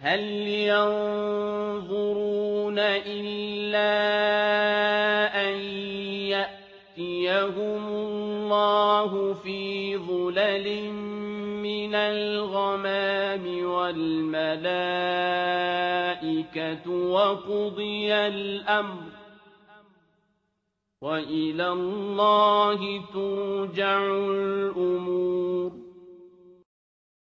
هل ينظرون إلا أن يأتيهم الله في ظلل من الغمام والملائكة وقضي الأمر وإلى الله ترجع الأمور